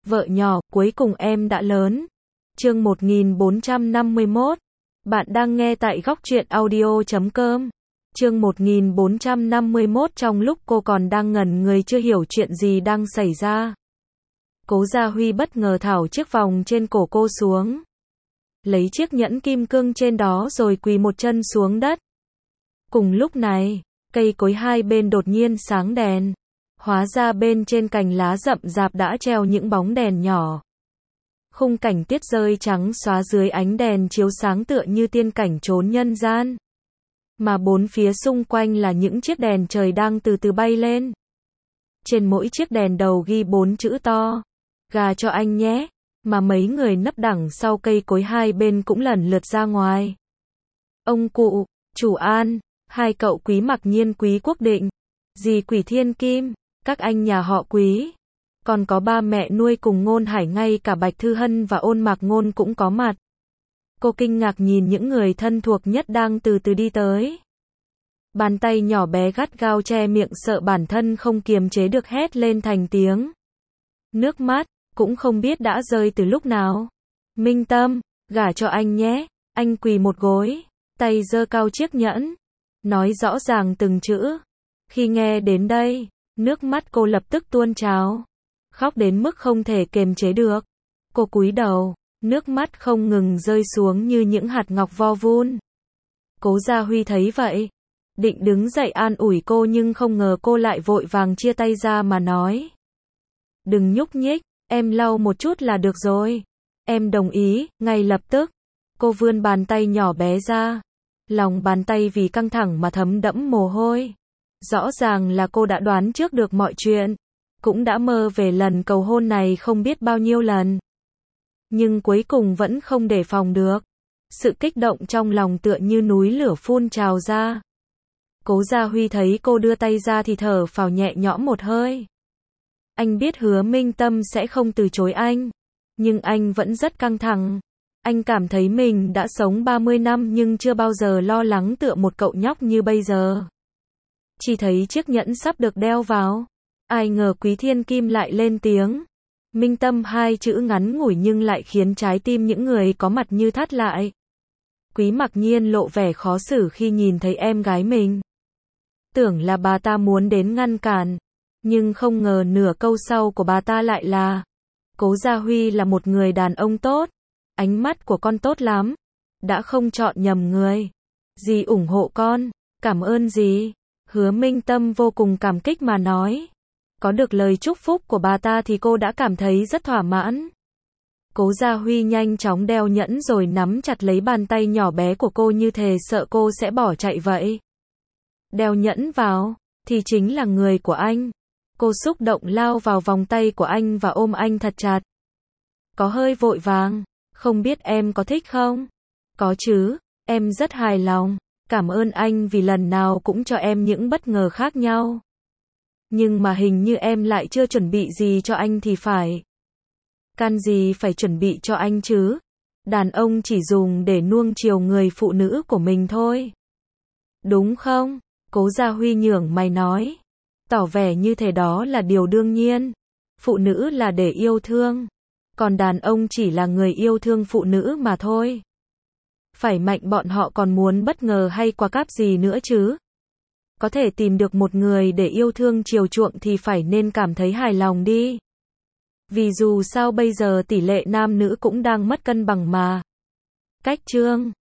Vợ nhỏ, cuối cùng em đã lớn. Chương 1451. Bạn đang nghe tại góc truyện audio.com. Chương 1451. Trong lúc cô còn đang ngẩn người chưa hiểu chuyện gì đang xảy ra, Cố Gia Huy bất ngờ tháo chiếc vòng trên cổ cô xuống, lấy chiếc nhẫn kim cương trên đó rồi quỳ một chân xuống đất. Cùng lúc này, cây cối hai bên đột nhiên sáng đèn. Hóa ra bên trên cành lá rậm rạp đã treo những bóng đèn nhỏ. Khung cảnh tiết rơi trắng xóa dưới ánh đèn chiếu sáng tựa như tiên cảnh trốn nhân gian. Mà bốn phía xung quanh là những chiếc đèn trời đang từ từ bay lên. Trên mỗi chiếc đèn đầu ghi 4 chữ to: gà cho anh nhé. Mà mấy người nấp đằng sau cây cối hai bên cũng lần lượt ra ngoài. Ông cụ, chủ An, hai cậu Quý Mặc Nhiên, Quý Quốc Định, dì Quỷ Thiên Kim, các anh nhà họ Quý, còn có ba mẹ nuôi cùng Ngôn Hải, ngay cả Bạch Thư Hân và Ôn Mạc Ngôn cũng có mặt. Cô kinh ngạc nhìn những người thân thuộc nhất đang từ từ đi tới. Bàn tay nhỏ bé gắt gao che miệng, sợ bản thân không kiềm chế được hét lên thành tiếng. Nước mắt cũng không biết đã rơi từ lúc nào. Minh Tâm, gả cho anh nhé. Anh quỳ một gối, tay giơ cao chiếc nhẫn, nói rõ ràng từng chữ. Khi nghe đến đây, nước mắt cô lập tức tuôn trào, khóc đến mức không thể kiềm chế được. Cô cúi đầu, nước mắt không ngừng rơi xuống như những hạt ngọc vo vun. Cố Gia Huy thấy vậy, định đứng dậy an ủi cô nhưng không ngờ cô lại vội vàng chia tay ra mà nói: đừng nhúc nhích, em lau một chút là được rồi. Em đồng ý. Ngay lập tức, cô vươn bàn tay nhỏ bé ra. Lòng bàn tay vì căng thẳng mà thấm đẫm mồ hôi. Rõ ràng là cô đã đoán trước được mọi chuyện, cũng đã mơ về lần cầu hôn này không biết bao nhiêu lần. Nhưng cuối cùng vẫn không đề phòng được. Sự kích động trong lòng tựa như núi lửa phun trào ra. Cố Gia Huy thấy cô đưa tay ra thì thở phào nhẹ nhõm một hơi. Anh biết Hứa Minh Tâm sẽ không từ chối anh, nhưng anh vẫn rất căng thẳng. Anh cảm thấy mình đã sống 30 năm nhưng chưa bao giờ lo lắng tựa một cậu nhóc như bây giờ. Chỉ thấy chiếc nhẫn sắp được đeo vào, ai ngờ Quý Thiên Kim lại lên tiếng. Minh Tâm, hai chữ ngắn ngủi nhưng lại khiến trái tim những người có mặt như thắt lại. Quý Mặc Nhiên lộ vẻ khó xử khi nhìn thấy em gái mình. Tưởng là bà ta muốn đến ngăn cản, nhưng không ngờ nửa câu sau của bà ta lại là: Cố Gia Huy là một người đàn ông tốt, ánh mắt của con tốt lắm, đã không chọn nhầm người. Dì ủng hộ con. Cảm ơn dì. Hứa Minh Tâm vô cùng cảm kích mà nói. Có được lời chúc phúc của bà ta thì cô đã cảm thấy rất thỏa mãn. Cố Gia Huy nhanh chóng đeo nhẫn rồi nắm chặt lấy bàn tay nhỏ bé của cô như thể sợ cô sẽ bỏ chạy vậy. Đeo nhẫn vào, thì chính là người của anh. Cô xúc động lao vào vòng tay của anh và ôm anh thật chặt. Có hơi vội vàng, không biết em có thích không? Có chứ, em rất hài lòng. Cảm ơn anh vì lần nào cũng cho em những bất ngờ khác nhau. Nhưng mà hình như em lại chưa chuẩn bị gì cho anh thì phải. Can gì phải chuẩn bị cho anh chứ? Đàn ông chỉ dùng để nuông chiều người phụ nữ của mình thôi. Đúng không? Cố Gia Huy nhướng mày nói, tỏ vẻ như thế đó là điều đương nhiên. Phụ nữ là để yêu thương, còn đàn ông chỉ là người yêu thương phụ nữ mà thôi. Phải mạnh bọn họ còn muốn bất ngờ hay qua cáp gì nữa chứ? Có thể tìm được một người để yêu thương chiều chuộng thì phải nên cảm thấy hài lòng đi. Vì dù sao bây giờ tỷ lệ nam nữ cũng đang mất cân bằng mà. Cách chương